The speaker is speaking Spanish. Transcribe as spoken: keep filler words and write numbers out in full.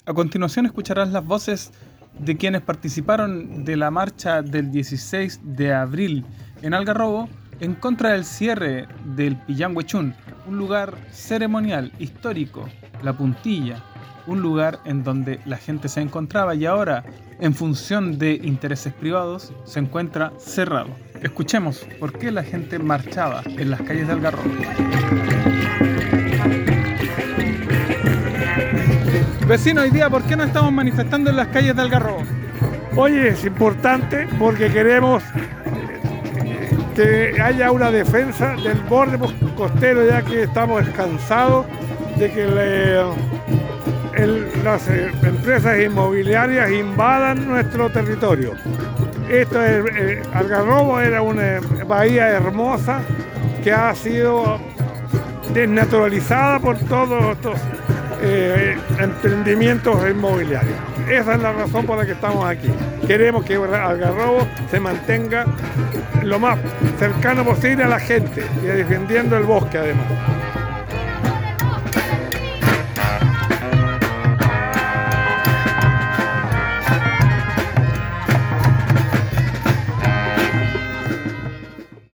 A continuación escucharás las voces de quienes participaron de la marcha del dieciséis de abril en Algarrobo en contra del cierre del Pillanhuechún, un lugar ceremonial, histórico, La Puntilla, un lugar en donde la gente se encontraba y ahora, en función de intereses privados, se encuentra cerrado. Escuchemos por qué la gente marchaba en las calles de Algarrobo. Vecino, hoy día, ¿por qué no estamos manifestando en las calles de Algarrobo? Oye, es importante porque queremos que haya una defensa del borde costero, ya que estamos cansados de que le, el, las eh, empresas inmobiliarias invadan nuestro territorio. Esto es, eh, Algarrobo era una bahía hermosa que ha sido desnaturalizada por todos estos eh, emprendimientos inmobiliarios. Esa es la razón por la que estamos aquí. Queremos que Algarrobo se mantenga lo más cercano posible a la gente y defendiendo el bosque además.